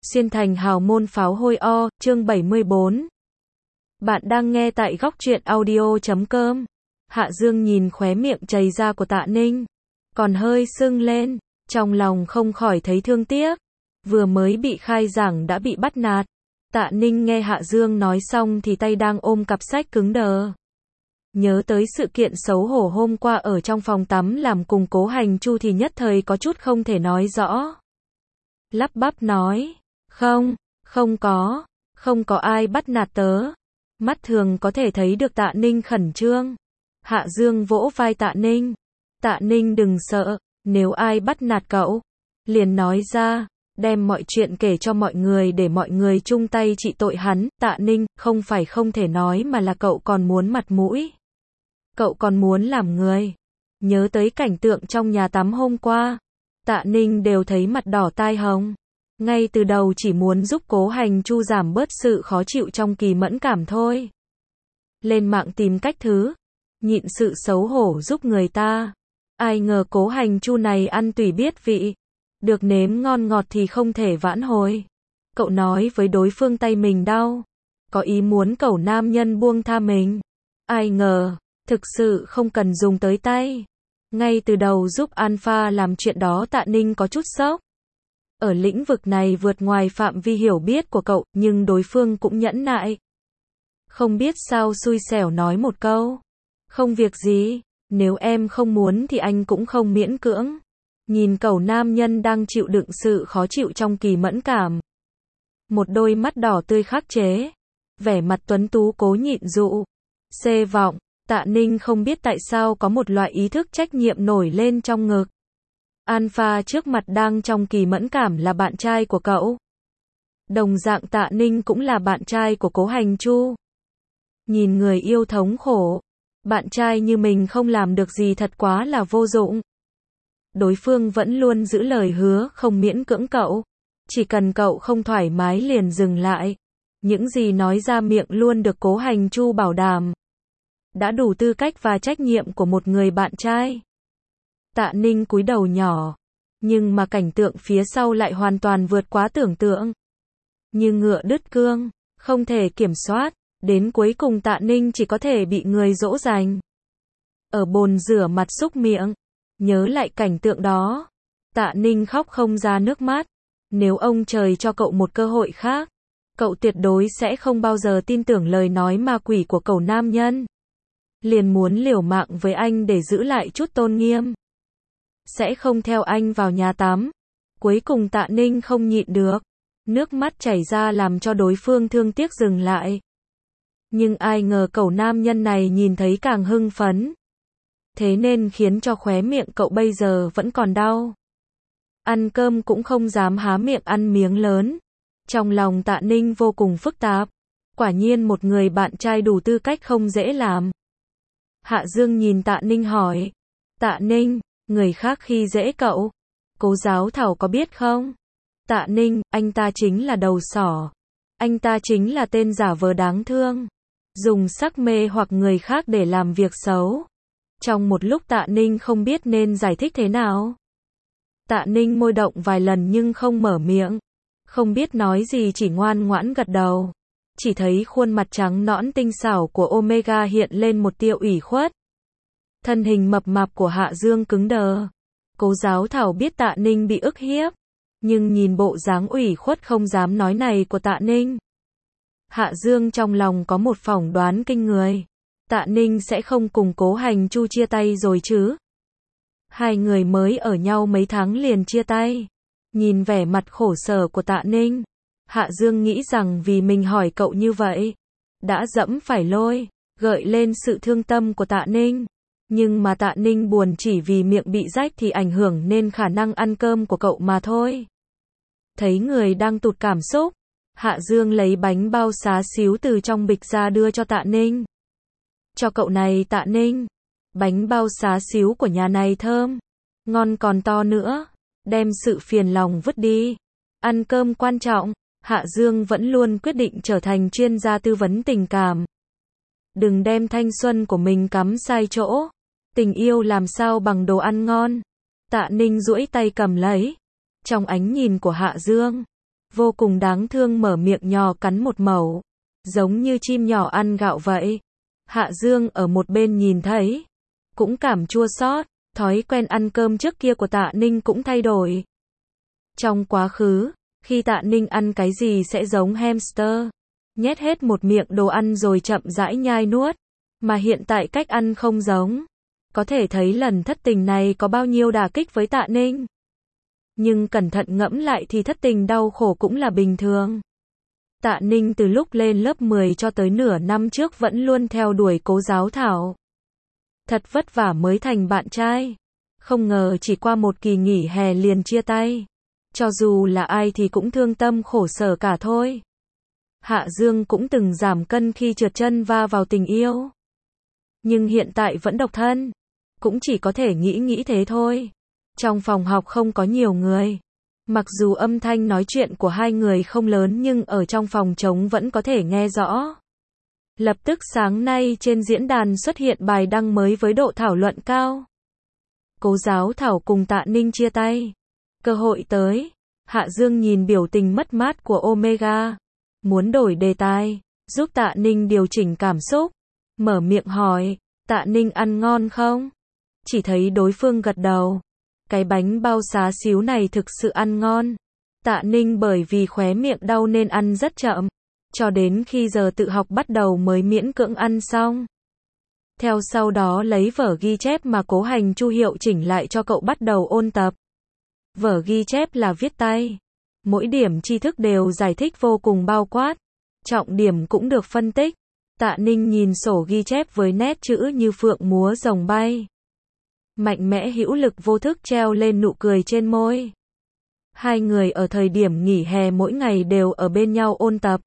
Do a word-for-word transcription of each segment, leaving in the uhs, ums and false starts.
Xuyên thành hào môn pháo hôi o, chương bảy mươi bốn. Bạn đang nghe tại góc truyện audio chấm com. Hạ Dương nhìn khóe miệng chảy ra của Tạ Ninh, còn hơi sưng lên, trong lòng không khỏi thấy thương tiếc. Vừa mới bị khai giảng đã bị bắt nạt. Tạ Ninh nghe Hạ Dương nói xong thì tay đang ôm cặp sách cứng đờ. Nhớ tới sự kiện xấu hổ hôm qua ở trong phòng tắm làm cùng Cố Hành Chu thì nhất thời có chút không thể nói rõ. Lắp bắp nói, không, không có, không có ai bắt nạt tớ. Mắt thường có thể thấy được Tạ Ninh khẩn trương. Hạ Dương vỗ vai Tạ Ninh. Tạ Ninh đừng sợ, nếu ai bắt nạt cậu, liền nói ra, đem mọi chuyện kể cho mọi người để mọi người chung tay trị tội hắn. Tạ Ninh, không phải không thể nói mà là cậu còn muốn mặt mũi. Cậu còn muốn làm người. Nhớ tới cảnh tượng trong nhà tắm hôm qua, Tạ Ninh đều thấy mặt đỏ tai hồng. Ngay từ đầu chỉ muốn giúp Cố Hành Chu giảm bớt sự khó chịu trong kỳ mẫn cảm thôi. Lên mạng tìm cách thứ, nhịn sự xấu hổ giúp người ta. Ai ngờ Cố Hành Chu này ăn tùy biết vị. Được nếm ngon ngọt thì không thể vãn hồi. Cậu nói với đối phương tay mình đau. Có ý muốn cẩu nam nhân buông tha mình. Ai ngờ, thực sự không cần dùng tới tay. Ngay từ đầu giúp Alpha làm chuyện đó Tạ Ninh có chút sốc. Ở lĩnh vực này vượt ngoài phạm vi hiểu biết của cậu, nhưng đối phương cũng nhẫn nại. Không biết sao xui xẻo nói một câu. Không việc gì, nếu em không muốn thì anh cũng không miễn cưỡng. Nhìn cậu nam nhân đang chịu đựng sự khó chịu trong kỳ mẫn cảm. Một đôi mắt đỏ tươi khắc chế. Vẻ mặt tuấn tú cố nhịn dụ. Xê vọng, Tạ Ninh không biết tại sao có một loại ý thức trách nhiệm nổi lên trong ngực. Alpha trước mặt đang trong kỳ mẫn cảm là bạn trai của cậu. Đồng dạng Tạ Ninh cũng là bạn trai của Cố Hành Chu. Nhìn người yêu thống khổ. Bạn trai như mình không làm được gì thật quá là vô dụng. Đối phương vẫn luôn giữ lời hứa không miễn cưỡng cậu. Chỉ cần cậu không thoải mái liền dừng lại. Những gì nói ra miệng luôn được Cố Hành Chu bảo đảm. Đã đủ tư cách và trách nhiệm của một người bạn trai. Tạ Ninh cúi đầu nhỏ. Nhưng mà cảnh tượng phía sau lại hoàn toàn vượt quá tưởng tượng. Như ngựa đứt cương, không thể kiểm soát. Đến cuối cùng Tạ Ninh chỉ có thể bị người dỗ dành. Ở bồn rửa mặt súc miệng. Nhớ lại cảnh tượng đó. Tạ Ninh khóc không ra nước mắt. Nếu ông trời cho cậu một cơ hội khác, cậu tuyệt đối sẽ không bao giờ tin tưởng lời nói ma quỷ của cậu nam nhân. Liền muốn liều mạng với anh để giữ lại chút tôn nghiêm. Sẽ không theo anh vào nhà tắm. Cuối cùng Tạ Ninh không nhịn được. Nước mắt chảy ra làm cho đối phương thương tiếc dừng lại. Nhưng ai ngờ cậu nam nhân này nhìn thấy càng hưng phấn. Thế nên khiến cho khóe miệng cậu bây giờ vẫn còn đau. Ăn cơm cũng không dám há miệng ăn miếng lớn. Trong lòng Tạ Ninh vô cùng phức tạp. Quả nhiên một người bạn trai đủ tư cách không dễ làm. Hạ Dương nhìn Tạ Ninh hỏi. Tạ Ninh, người khác khi dễ cậu. Cố Giáo Thảo có biết không? Tạ Ninh, anh ta chính là đầu sỏ. Anh ta chính là tên giả vờ đáng thương. Dùng sắc mê hoặc người khác để làm việc xấu. Trong một lúc Tạ Ninh không biết nên giải thích thế nào. Tạ Ninh môi động vài lần nhưng không mở miệng. Không biết nói gì chỉ ngoan ngoãn gật đầu. Chỉ thấy khuôn mặt trắng nõn tinh xảo của Omega hiện lên một tia ủy khuất. Thân hình mập mạp của Hạ Dương cứng đờ. Cố Giáo Thảo biết Tạ Ninh bị ức hiếp. Nhưng nhìn bộ dáng ủy khuất không dám nói này của Tạ Ninh. Hạ Dương trong lòng có một phỏng đoán kinh người. Tạ Ninh sẽ không cùng Cố Hành Chu chia tay rồi chứ? Hai người mới ở nhau mấy tháng liền chia tay. Nhìn vẻ mặt khổ sở của Tạ Ninh. Hạ Dương nghĩ rằng vì mình hỏi cậu như vậy. Đã dẫm phải lôi, gợi lên sự thương tâm của Tạ Ninh. Nhưng mà Tạ Ninh buồn chỉ vì miệng bị rách thì ảnh hưởng nên khả năng ăn cơm của cậu mà thôi. Thấy người đang tụt cảm xúc. Hạ Dương lấy bánh bao xá xíu từ trong bịch ra đưa cho Tạ Ninh. Cho cậu này Tạ Ninh. Bánh bao xá xíu của nhà này thơm. Ngon còn to nữa. Đem sự phiền lòng vứt đi. Ăn cơm quan trọng. Hạ Dương vẫn luôn quyết định trở thành chuyên gia tư vấn tình cảm. Đừng đem thanh xuân của mình cắm sai chỗ. Tình yêu làm sao bằng đồ ăn ngon. Tạ Ninh duỗi tay cầm lấy. Trong ánh nhìn của Hạ Dương, vô cùng đáng thương mở miệng nhỏ cắn một mẩu, giống như chim nhỏ ăn gạo vậy. Hạ Dương ở một bên nhìn thấy, cũng cảm chua xót, thói quen ăn cơm trước kia của Tạ Ninh cũng thay đổi. Trong quá khứ, khi Tạ Ninh ăn cái gì sẽ giống hamster, nhét hết một miệng đồ ăn rồi chậm rãi nhai nuốt, mà hiện tại cách ăn không giống. Có thể thấy lần thất tình này có bao nhiêu đả kích với Tạ Ninh. Nhưng cẩn thận ngẫm lại thì thất tình đau khổ cũng là bình thường. Tạ Ninh từ lúc lên lớp mười cho tới nửa năm trước vẫn luôn theo đuổi Cố Giáo Thảo. Thật vất vả mới thành bạn trai. Không ngờ chỉ qua một kỳ nghỉ hè liền chia tay. Cho dù là ai thì cũng thương tâm khổ sở cả thôi. Hạ Dương cũng từng giảm cân khi trượt chân va vào tình yêu. Nhưng hiện tại vẫn độc thân. Cũng chỉ có thể nghĩ nghĩ thế thôi. Trong phòng học không có nhiều người. Mặc dù âm thanh nói chuyện của hai người không lớn nhưng ở trong phòng trống vẫn có thể nghe rõ. Lập tức sáng nay trên diễn đàn xuất hiện bài đăng mới với độ thảo luận cao. Cố Giáo Thảo cùng Tạ Ninh chia tay. Cơ hội tới. Hạ Dương nhìn biểu tình mất mát của Omega. Muốn đổi đề tài, giúp Tạ Ninh điều chỉnh cảm xúc. Mở miệng hỏi, Tạ Ninh ăn ngon không? Chỉ thấy đối phương gật đầu. Cái bánh bao xá xíu này thực sự ăn ngon. Tạ Ninh bởi vì khóe miệng đau nên ăn rất chậm. Cho đến khi giờ tự học bắt đầu mới miễn cưỡng ăn xong. Theo sau đó lấy vở ghi chép mà Cố Hành Chu hiệu chỉnh lại cho cậu bắt đầu ôn tập. Vở ghi chép là viết tay. Mỗi điểm tri thức đều giải thích vô cùng bao quát. Trọng điểm cũng được phân tích. Tạ Ninh nhìn sổ ghi chép với nét chữ như phượng múa rồng bay. Mạnh mẽ hữu lực vô thức treo lên nụ cười trên môi. Hai người ở thời điểm nghỉ hè mỗi ngày đều ở bên nhau ôn tập.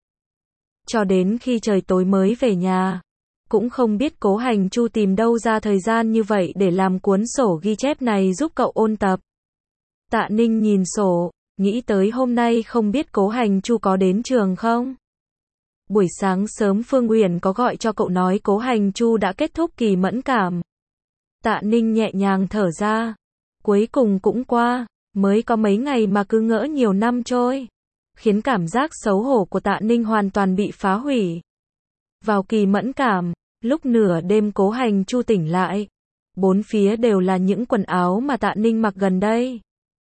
Cho đến khi trời tối mới về nhà. Cũng không biết Cố Hành Chu tìm đâu ra thời gian như vậy để làm cuốn sổ ghi chép này giúp cậu ôn tập. Tạ Ninh nhìn sổ, nghĩ tới hôm nay không biết Cố Hành Chu có đến trường không? Buổi sáng sớm Phương Uyển có gọi cho cậu nói Cố Hành Chu đã kết thúc kỳ mẫn cảm. Tạ Ninh nhẹ nhàng thở ra. Cuối cùng cũng qua, mới có mấy ngày mà cứ ngỡ nhiều năm trôi. Khiến cảm giác xấu hổ của Tạ Ninh hoàn toàn bị phá hủy. Vào kỳ mẫn cảm, lúc nửa đêm Cố Hành Chu tỉnh lại. Bốn phía đều là những quần áo mà Tạ Ninh mặc gần đây.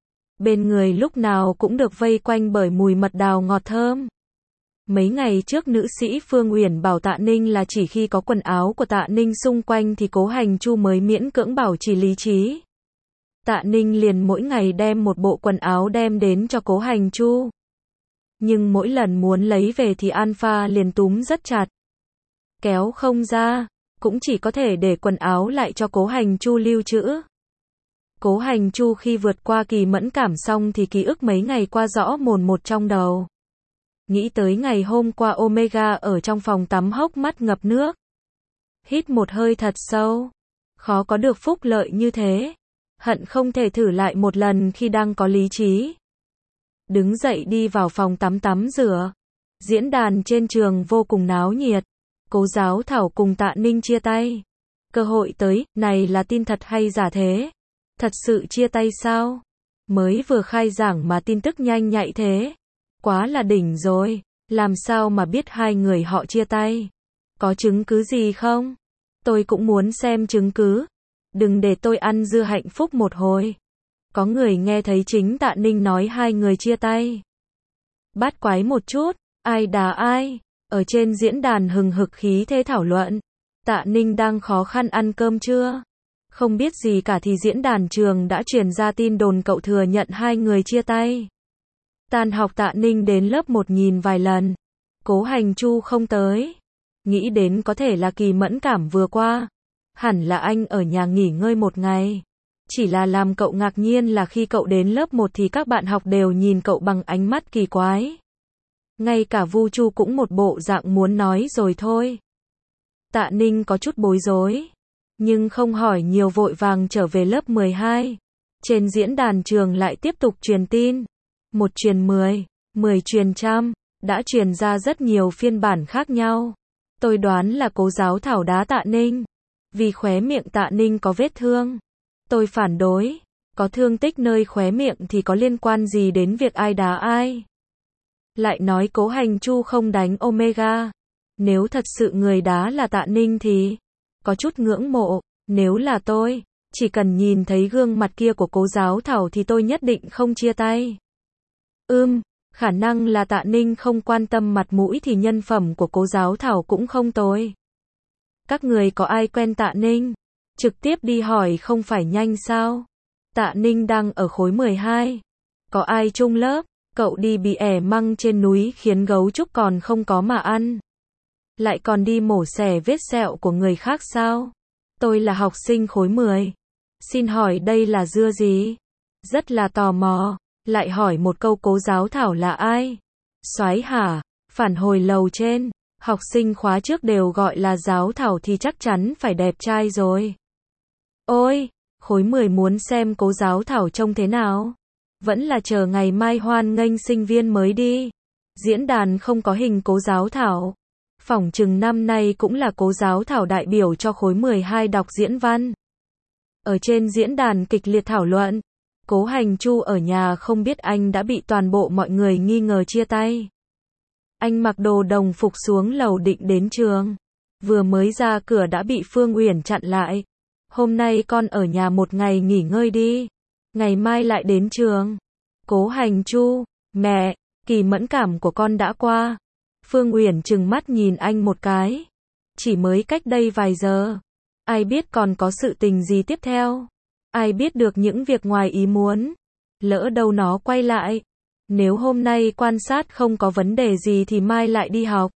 Bên người lúc nào cũng được vây quanh bởi mùi mật đào ngọt thơm. Mấy ngày trước nữ sĩ Phương Uyển bảo Tạ Ninh là chỉ khi có quần áo của Tạ Ninh xung quanh thì Cố Hành Chu mới miễn cưỡng bảo trì lý trí. Tạ Ninh liền mỗi ngày đem một bộ quần áo đem đến cho Cố Hành Chu. Nhưng mỗi lần muốn lấy về thì Alpha liền túm rất chặt. Kéo không ra, cũng chỉ có thể để quần áo lại cho Cố Hành Chu lưu trữ. Cố Hành Chu khi vượt qua kỳ mẫn cảm xong thì ký ức mấy ngày qua rõ mồn một trong đầu. Nghĩ tới ngày hôm qua Omega ở trong phòng tắm hốc mắt ngập nước. Hít một hơi thật sâu. Khó có được phúc lợi như thế. Hận không thể thử lại một lần khi đang có lý trí. Đứng dậy đi vào phòng tắm tắm rửa. Diễn đàn trên trường vô cùng náo nhiệt. Cố Giáo Thảo cùng Tạ Ninh chia tay. Cơ hội tới, này là tin thật hay giả thế? Thật sự chia tay sao? Mới vừa khai giảng mà tin tức nhanh nhạy thế. Quá là đỉnh rồi. Làm sao mà biết hai người họ chia tay? Có chứng cứ gì không? Tôi cũng muốn xem chứng cứ. Đừng để tôi ăn dưa hạnh phúc một hồi. Có người nghe thấy chính Tạ Ninh nói hai người chia tay. Bát quái một chút. Ai đá ai? Ở trên diễn đàn hừng hực khí thế thảo luận. Tạ Ninh đang khó khăn ăn cơm trưa. Không biết gì cả thì diễn đàn trường đã truyền ra tin đồn cậu thừa nhận hai người chia tay. Tan học Tạ Ninh đến lớp một nhìn vài lần. Cố Hành Chu không tới. Nghĩ đến có thể là kỳ mẫn cảm vừa qua. Hẳn là anh ở nhà nghỉ ngơi một ngày. Chỉ là làm cậu ngạc nhiên là khi cậu đến lớp một thì các bạn học đều nhìn cậu bằng ánh mắt kỳ quái. Ngay cả Vu Chu cũng một bộ dạng muốn nói rồi thôi. Tạ Ninh có chút bối rối. Nhưng không hỏi nhiều vội vàng trở về lớp mười hai. Trên diễn đàn trường lại tiếp tục truyền tin. Một truyền mười, mười truyền trăm, đã truyền ra rất nhiều phiên bản khác nhau. Tôi đoán là Cố Giáo Thảo đá Tạ Ninh. Vì khóe miệng Tạ Ninh có vết thương. Tôi phản đối. Có thương tích nơi khóe miệng thì có liên quan gì đến việc ai đá ai? Lại nói Cố Hành Chu không đánh Omega. Nếu thật sự người đá là Tạ Ninh thì có chút ngưỡng mộ. Nếu là tôi, chỉ cần nhìn thấy gương mặt kia của Cố Giáo Thảo thì tôi nhất định không chia tay. Ưm, khả năng là Tạ Ninh không quan tâm mặt mũi thì nhân phẩm của Cố Giáo Thảo cũng không tồi. Các người có ai quen Tạ Ninh? Trực tiếp đi hỏi không phải nhanh sao? Tạ Ninh đang ở khối mười hai. Có ai chung lớp? Cậu đi bị ẻ măng trên núi khiến gấu trúc còn không có mà ăn. Lại còn đi mổ xẻ vết sẹo của người khác sao? Tôi là học sinh khối mười. Xin hỏi đây là dưa gì? Rất là tò mò. Lại hỏi một câu Cố Giáo Thảo là ai? Soái hả? Phản hồi lầu trên. Học sinh khóa trước đều gọi là Giáo Thảo thì chắc chắn phải đẹp trai rồi. Ôi, khối mười muốn xem Cố Giáo Thảo trông thế nào? Vẫn là chờ ngày mai hoan nghênh sinh viên mới đi. Diễn đàn không có hình Cố Giáo Thảo. Phỏng chừng năm nay cũng là Cố Giáo Thảo đại biểu cho khối mười hai đọc diễn văn. Ở trên diễn đàn kịch liệt thảo luận. Cố Hành Chu ở nhà không biết anh đã bị toàn bộ mọi người nghi ngờ chia tay. Anh mặc đồ đồng phục xuống lầu định đến trường. Vừa mới ra cửa đã bị Phương Uyển chặn lại. Hôm nay con ở nhà một ngày nghỉ ngơi đi. Ngày mai lại đến trường. Cố Hành Chu, mẹ, kỳ mẫn cảm của con đã qua. Phương Uyển trừng mắt nhìn anh một cái. Chỉ mới cách đây vài giờ. Ai biết còn có sự tình gì tiếp theo. Ai biết được những việc ngoài ý muốn. Lỡ đâu nó quay lại. Nếu hôm nay quan sát không có vấn đề gì thì mai lại đi học.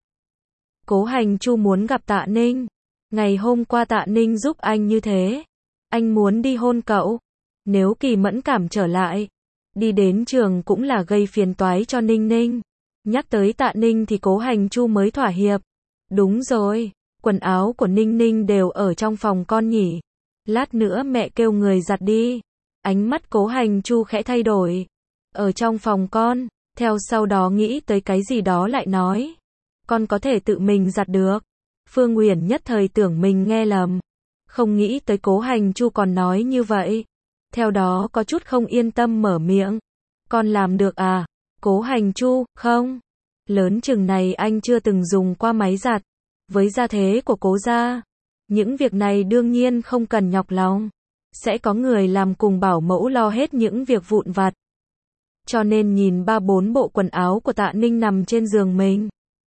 Cố Hành Chu muốn gặp Tạ Ninh. Ngày hôm qua Tạ Ninh giúp anh như thế. Anh muốn đi hôn cậu. Nếu kỳ mẫn cảm trở lại. Đi đến trường cũng là gây phiền toái cho Ninh Ninh. Nhắc tới Tạ Ninh thì Cố Hành Chu mới thỏa hiệp. Đúng rồi. Quần áo của Ninh Ninh đều ở trong phòng con nhỉ. Lát nữa mẹ kêu người giặt đi. Ánh mắt Cố Hành Chu khẽ thay đổi. Ở trong phòng con. Theo sau đó nghĩ tới cái gì đó lại nói. Con có thể tự mình giặt được. Phương Uyển nhất thời tưởng mình nghe lầm. Không nghĩ tới Cố Hành Chu còn nói như vậy. Theo đó có chút không yên tâm mở miệng. Con làm được à? Cố Hành Chu, không. Lớn chừng này anh chưa từng dùng qua máy giặt. Với gia thế của Cố gia. Những việc này đương nhiên không cần nhọc lòng. Sẽ có người làm cùng bảo mẫu lo hết những việc vụn vặt. Cho nên nhìn ba bốn bộ quần áo của Tạ Ninh nằm trên giường mình.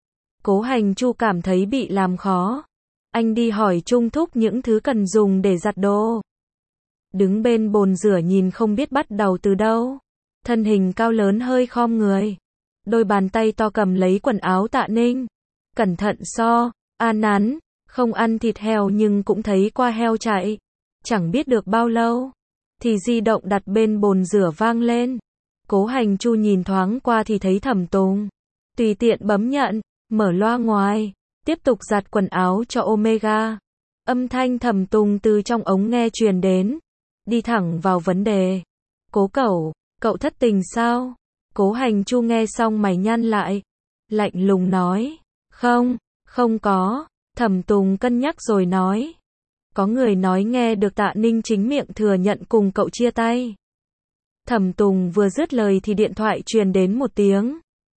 Cố Hành Chu cảm thấy bị làm khó. Anh đi hỏi Trung Thúc những thứ cần dùng để giặt đồ. Đứng bên bồn rửa nhìn không biết bắt đầu từ đâu. Thân hình cao lớn hơi khom người. Đôi bàn tay to cầm lấy quần áo Tạ Ninh. Cẩn thận so, an nắn. Không ăn thịt heo nhưng cũng thấy qua heo chạy. Chẳng biết được bao lâu. Thì di động đặt bên bồn rửa vang lên. Cố Hành Chu nhìn thoáng qua thì thấy Thẩm Tùng. Tùy tiện bấm nhận, mở loa ngoài. Tiếp tục giặt quần áo cho Omega. Âm thanh Thẩm Tùng từ trong ống nghe truyền đến. Đi thẳng vào vấn đề. Cố cậu, cậu thất tình sao? Cố Hành Chu nghe xong mày nhăn lại. Lạnh lùng nói. Không, không có. Thẩm Tùng cân nhắc rồi nói. Có người nói nghe được Tạ Ninh chính miệng thừa nhận cùng cậu chia tay. Thẩm Tùng vừa dứt lời thì điện thoại truyền đến một tiếng.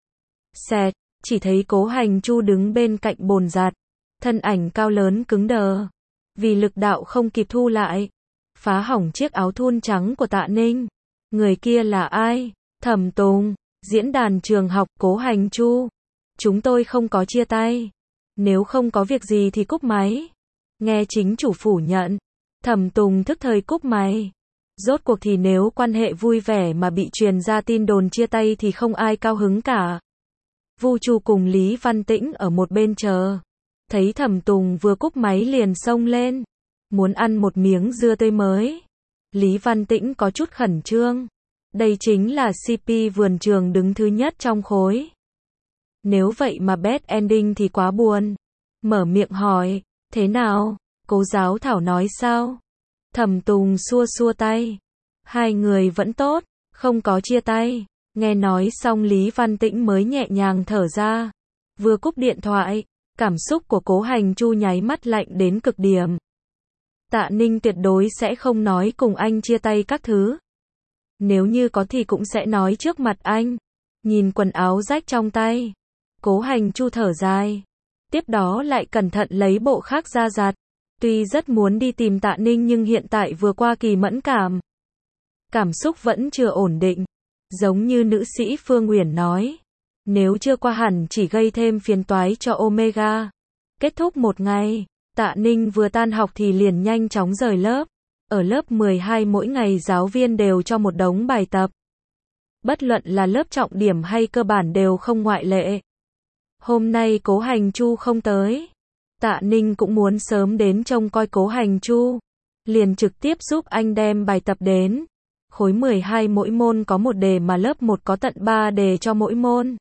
Xẹt, chỉ thấy Cố Hành Chu đứng bên cạnh bồn giặt. Thân ảnh cao lớn cứng đờ. Vì lực đạo không kịp thu lại. Phá hỏng chiếc áo thun trắng của Tạ Ninh. Người kia là ai? Thẩm Tùng, diễn đàn trường học Cố Hành Chu. Chúng tôi không có chia tay. Nếu không có việc gì thì cúp máy. Nghe chính chủ phủ nhận. Thẩm Tùng thức thời cúp máy. Rốt cuộc thì nếu quan hệ vui vẻ mà bị truyền ra tin đồn chia tay thì không ai cao hứng cả. Vu Chu cùng Lý Văn Tĩnh ở một bên chờ. Thấy Thẩm Tùng vừa cúp máy liền xông lên. Muốn ăn một miếng dưa tươi mới. Lý Văn Tĩnh có chút khẩn trương. Đây chính là xê pê vườn trường đứng thứ nhất trong khối. Nếu vậy mà bad ending thì quá buồn. Mở miệng hỏi. Thế nào? Cố Giáo Thảo nói sao? Thẩm Tùng xua xua tay. Hai người vẫn tốt, không có chia tay. Nghe nói xong Lý Văn Tĩnh mới nhẹ nhàng thở ra. Vừa cúp điện thoại, cảm xúc của Cố Hành Chu nháy mắt lạnh đến cực điểm. Tạ Ninh tuyệt đối sẽ không nói cùng anh chia tay các thứ. Nếu như có thì cũng sẽ nói trước mặt anh. Nhìn quần áo rách trong tay, Cố Hành Chu thở dài. Tiếp đó lại cẩn thận lấy bộ khác ra giặt. Tuy rất muốn đi tìm Tạ Ninh nhưng hiện tại vừa qua kỳ mẫn cảm. Cảm xúc vẫn chưa ổn định. Giống như nữ sĩ Phương Uyển nói. Nếu chưa qua hẳn chỉ gây thêm phiền toái cho Omega. Kết thúc một ngày, Tạ Ninh vừa tan học thì liền nhanh chóng rời lớp. Ở lớp mười hai mỗi ngày giáo viên đều cho một đống bài tập. Bất luận là lớp trọng điểm hay cơ bản đều không ngoại lệ. Hôm nay Cố Hành Chu không tới. Tạ Ninh cũng muốn sớm đến trông coi Cố Hành Chu. Liền trực tiếp giúp anh đem bài tập đến. Khối mười hai mỗi môn có một đề mà lớp một có tận ba đề cho mỗi môn.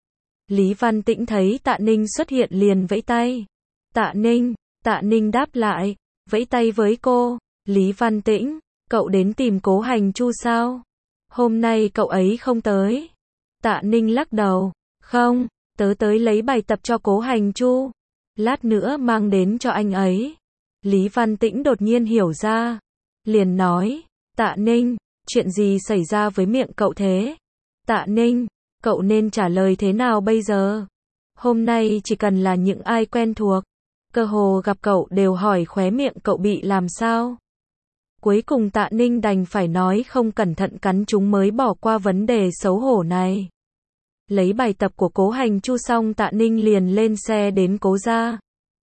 Lý Văn Tĩnh thấy Tạ Ninh xuất hiện liền vẫy tay. Tạ Ninh, Tạ Ninh đáp lại, vẫy tay với cô. Lý Văn Tĩnh, cậu đến tìm Cố Hành Chu sao? Hôm nay cậu ấy không tới. Tạ Ninh lắc đầu, không, tớ tới lấy bài tập cho Cố Hành Chu. Lát nữa mang đến cho anh ấy. Lý Văn Tĩnh đột nhiên hiểu ra. Liền nói, Tạ Ninh, chuyện gì xảy ra với miệng cậu thế? Tạ Ninh, cậu nên trả lời thế nào bây giờ? Hôm nay chỉ cần là những ai quen thuộc, cơ hồ gặp cậu đều hỏi khóe miệng cậu bị làm sao? Cuối cùng Tạ Ninh đành phải nói không cẩn thận cắn chúng mới bỏ qua vấn đề xấu hổ này. Lấy bài tập của Cố Hành Chu xong Tạ Ninh liền lên xe đến Cố gia.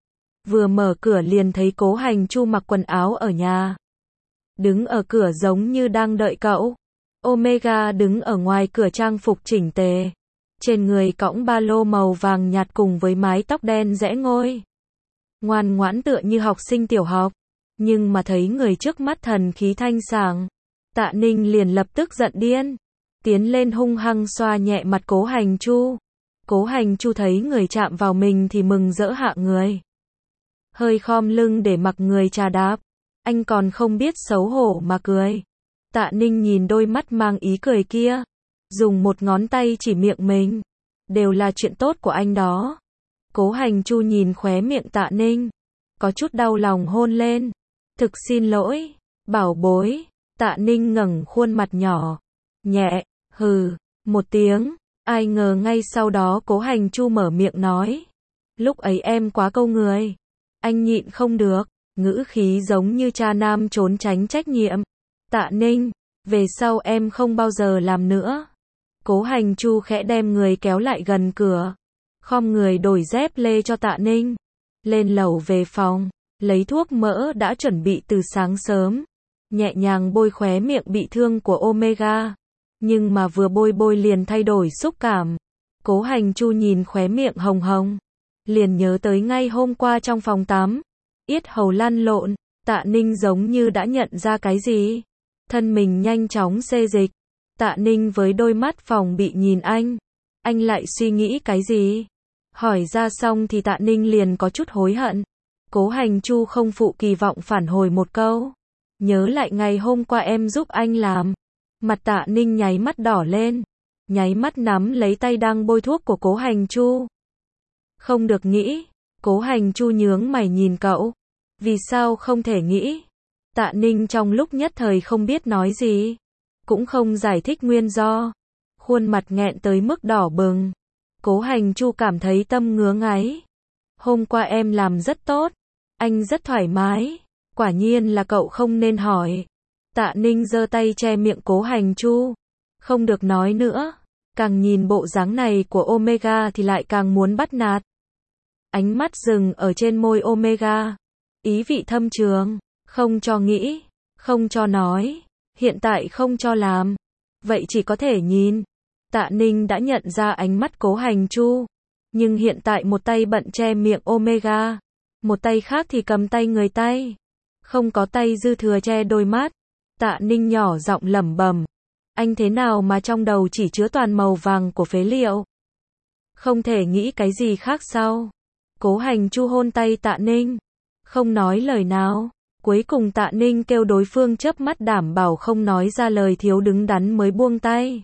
Vừa mở cửa liền thấy Cố Hành Chu mặc quần áo ở nhà. Đứng ở cửa giống như đang đợi cậu. Omega đứng ở ngoài cửa trang phục chỉnh tề. Trên người cõng ba lô màu vàng nhạt cùng với mái tóc đen rẽ ngôi. Ngoan ngoãn tựa như học sinh tiểu học. Nhưng mà thấy người trước mắt thần khí thanh sảng. Tạ Ninh liền lập tức giận điên. Tiến lên hung hăng xoa nhẹ mặt Cố Hành Chu. Cố Hành Chu thấy người chạm vào mình thì mừng rỡ hạ người. Hơi khom lưng để mặc người trà đạp. Anh còn không biết xấu hổ mà cười. Tạ Ninh nhìn đôi mắt mang ý cười kia. Dùng một ngón tay chỉ miệng mình. Đều là chuyện tốt của anh đó. Cố Hành Chu nhìn khóe miệng Tạ Ninh. Có chút đau lòng hôn lên. Thực xin lỗi, bảo bối. Tạ Ninh ngẩng khuôn mặt nhỏ. Nhẹ, hừ, một tiếng. Ai ngờ ngay sau đó Cố Hành Chu mở miệng nói. Lúc ấy em quá câu người. Anh nhịn không được. Ngữ khí giống như cha nam trốn tránh trách nhiệm. Tạ Ninh, về sau em không bao giờ làm nữa. Cố Hành Chu khẽ đem người kéo lại gần cửa. Khom người đổi dép lê cho Tạ Ninh. Lên lầu về phòng. Lấy thuốc mỡ đã chuẩn bị từ sáng sớm. Nhẹ nhàng bôi khóe miệng bị thương của Omega. Nhưng mà vừa bôi bôi liền thay đổi xúc cảm. Cố Hành Chu nhìn khóe miệng hồng hồng. Liền nhớ tới ngay hôm qua trong phòng tắm. Yết hầu lăn lộn. Tạ Ninh giống như đã nhận ra cái gì. Thân mình nhanh chóng xê dịch. Tạ Ninh với đôi mắt phòng bị nhìn anh. Anh lại suy nghĩ cái gì? Hỏi ra xong thì Tạ Ninh liền có chút hối hận. Cố Hành Chu không phụ kỳ vọng phản hồi một câu. Nhớ lại ngày hôm qua em giúp anh làm. Mặt Tạ Ninh nháy mắt đỏ lên. Nháy mắt nắm lấy tay đang bôi thuốc của Cố Hành Chu. Không được nghĩ. Cố Hành Chu nhướng mày nhìn cậu. Vì sao không thể nghĩ? Tạ Ninh trong lúc nhất thời không biết nói gì. Cũng không giải thích nguyên do. Khuôn mặt nghẹn tới mức đỏ bừng. Cố Hành Chu cảm thấy tâm ngứa ngáy. Hôm qua em làm rất tốt. Anh rất thoải mái. Quả nhiên là cậu không nên hỏi. Tạ Ninh giơ tay che miệng Cố Hành Chu. Không được nói nữa. Càng nhìn bộ dáng này của Omega thì lại càng muốn bắt nạt. Ánh mắt dừng ở trên môi Omega. Ý vị thâm trường. Không cho nghĩ. Không cho nói. Hiện tại không cho làm. Vậy chỉ có thể nhìn. Tạ Ninh đã nhận ra ánh mắt Cố Hành Chu. Nhưng hiện tại một tay bận che miệng Omega. Một tay khác thì cầm tay người tay. Không có tay dư thừa che đôi mắt. Tạ Ninh nhỏ giọng lẩm bẩm. Anh thế nào mà trong đầu chỉ chứa toàn màu vàng của phế liệu? Không thể nghĩ cái gì khác sao? Cố Hành Chu hôn tay Tạ Ninh. Không nói lời nào. Cuối cùng Tạ Ninh kêu đối phương chớp mắt đảm bảo không nói ra lời thiếu đứng đắn mới buông tay.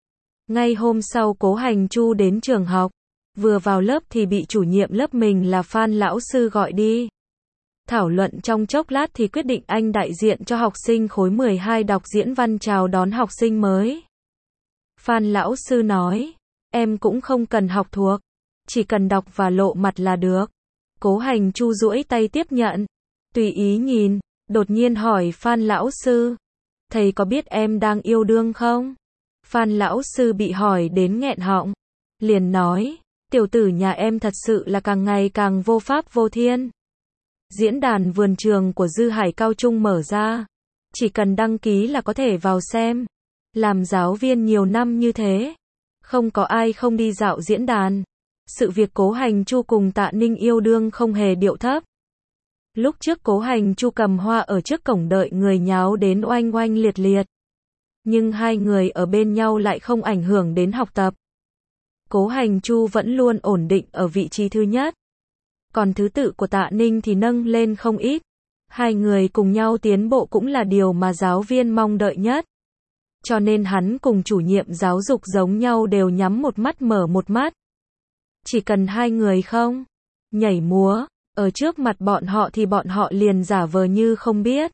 Ngay hôm sau Cố Hành Chu đến trường học. Vừa vào lớp thì bị chủ nhiệm lớp mình là Phan lão sư gọi đi. Thảo luận trong chốc lát thì quyết định anh đại diện cho học sinh khối mười hai đọc diễn văn chào đón học sinh mới. Phan lão sư nói, em cũng không cần học thuộc, chỉ cần đọc và lộ mặt là được. Cố Hành Chu duỗi tay tiếp nhận, tùy ý nhìn, đột nhiên hỏi Phan lão sư, thầy có biết em đang yêu đương không? Phan lão sư bị hỏi đến nghẹn họng, liền nói, tiểu tử nhà em thật sự là càng ngày càng vô pháp vô thiên. Diễn đàn vườn trường của Dư Hải Cao Trung mở ra, chỉ cần đăng ký là có thể vào xem. Làm giáo viên nhiều năm như thế, không có ai không đi dạo diễn đàn. Sự việc Cố Hành Chu cùng Tạ Ninh yêu đương không hề điệu thấp. Lúc trước Cố Hành Chu cầm hoa ở trước cổng đợi người nháo đến oanh oanh liệt liệt. Nhưng hai người ở bên nhau lại không ảnh hưởng đến học tập. Cố Hành Chu vẫn luôn ổn định ở vị trí thứ nhất. Còn thứ tự của Tạ Ninh thì nâng lên không ít. Hai người cùng nhau tiến bộ cũng là điều mà giáo viên mong đợi nhất. Cho nên hắn cùng chủ nhiệm giáo dục giống nhau đều nhắm một mắt mở một mắt. Chỉ cần hai người không nhảy múa ở trước mặt bọn họ thì bọn họ liền giả vờ như không biết.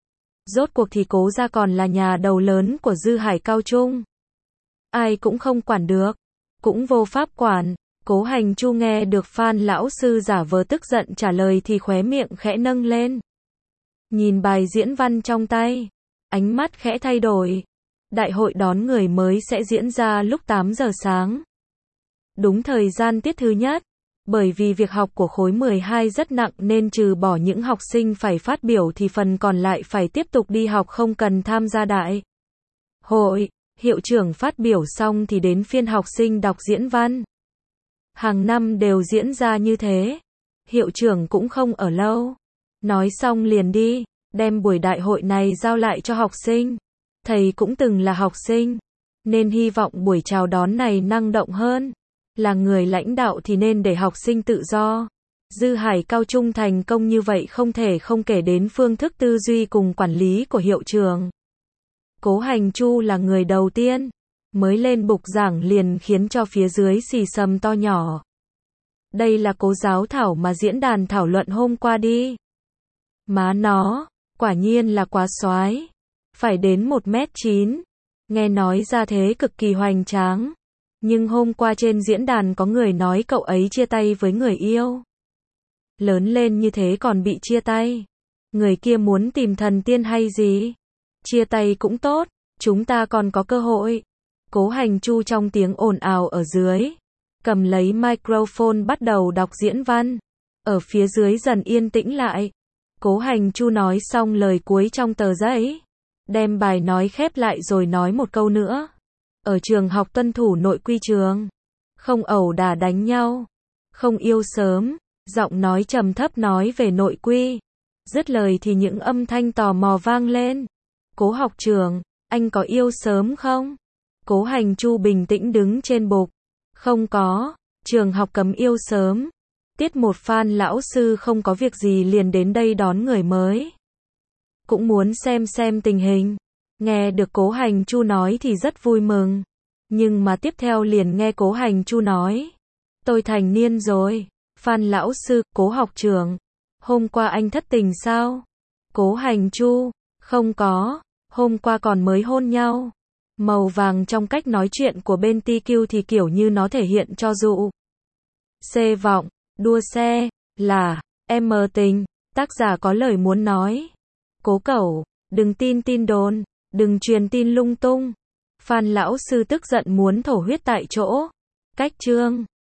Rốt cuộc thì Cố gia còn là nhà đầu lớn của Dư Hải Cao Trung. Ai cũng không quản được, cũng vô pháp quản. Cố Hành Chu nghe được Phan lão sư giả vờ tức giận trả lời thì khóe miệng khẽ nâng lên. Nhìn bài diễn văn trong tay, ánh mắt khẽ thay đổi. Đại hội đón người mới sẽ diễn ra lúc tám giờ sáng. Đúng thời gian tiết thứ nhất, bởi vì việc học của khối mười hai rất nặng nên trừ bỏ những học sinh phải phát biểu thì phần còn lại phải tiếp tục đi học không cần tham gia đại hội. Hiệu trưởng phát biểu xong thì đến phiên học sinh đọc diễn văn. Hàng năm đều diễn ra như thế. Hiệu trưởng cũng không ở lâu. Nói xong liền đi, đem buổi đại hội này giao lại cho học sinh. Thầy cũng từng là học sinh, nên hy vọng buổi chào đón này năng động hơn. Là người lãnh đạo thì nên để học sinh tự do. Dư Hải Cao Trung thành công như vậy không thể không kể đến phương thức tư duy cùng quản lý của hiệu trưởng. Cố Hành Chu là người đầu tiên, mới lên bục giảng liền khiến cho phía dưới xì xầm to nhỏ. Đây là Cố giáo thảo mà diễn đàn thảo luận hôm qua đi. Má nó, quả nhiên là quá soái. Phải đến một mét chín. Nghe nói ra thế cực kỳ hoành tráng. Nhưng hôm qua trên diễn đàn có người nói cậu ấy chia tay với người yêu. Lớn lên như thế còn bị chia tay. Người kia muốn tìm thần tiên hay gì? Chia tay cũng tốt, chúng ta còn có cơ hội. Cố Hành Chu trong tiếng ồn ào ở dưới, cầm lấy microphone bắt đầu đọc diễn văn. Ở phía dưới dần yên tĩnh lại. Cố Hành Chu nói xong lời cuối trong tờ giấy, đem bài nói khép lại rồi nói một câu nữa. Ở trường học tuân thủ nội quy trường, không ẩu đả đánh nhau, không yêu sớm. Giọng nói trầm thấp nói về nội quy. Dứt lời thì những âm thanh tò mò vang lên. Cố học trưởng, anh có yêu sớm không? Cố Hành Chu bình tĩnh đứng trên bục. Không có, trường học cấm yêu sớm. Tiết một Phan lão sư không có việc gì liền đến đây đón người mới. Cũng muốn xem xem tình hình. Nghe được Cố Hành Chu nói thì rất vui mừng. Nhưng mà tiếp theo liền nghe Cố Hành Chu nói. Tôi thành niên rồi. Phan lão sư, Cố học trưởng. Hôm qua anh thất tình sao? Cố Hành Chu, không có. Hôm qua còn mới hôn nhau. Màu vàng trong cách nói chuyện của bên tê quy thì kiểu như nó thể hiện cho dụ. C vọng, đua xe, là, em mờ tình. Tác giả có lời muốn nói. Cố cẩu, đừng tin tin đồn, đừng truyền tin lung tung. Phan lão sư tức giận muốn thổ huyết tại chỗ. Cách chương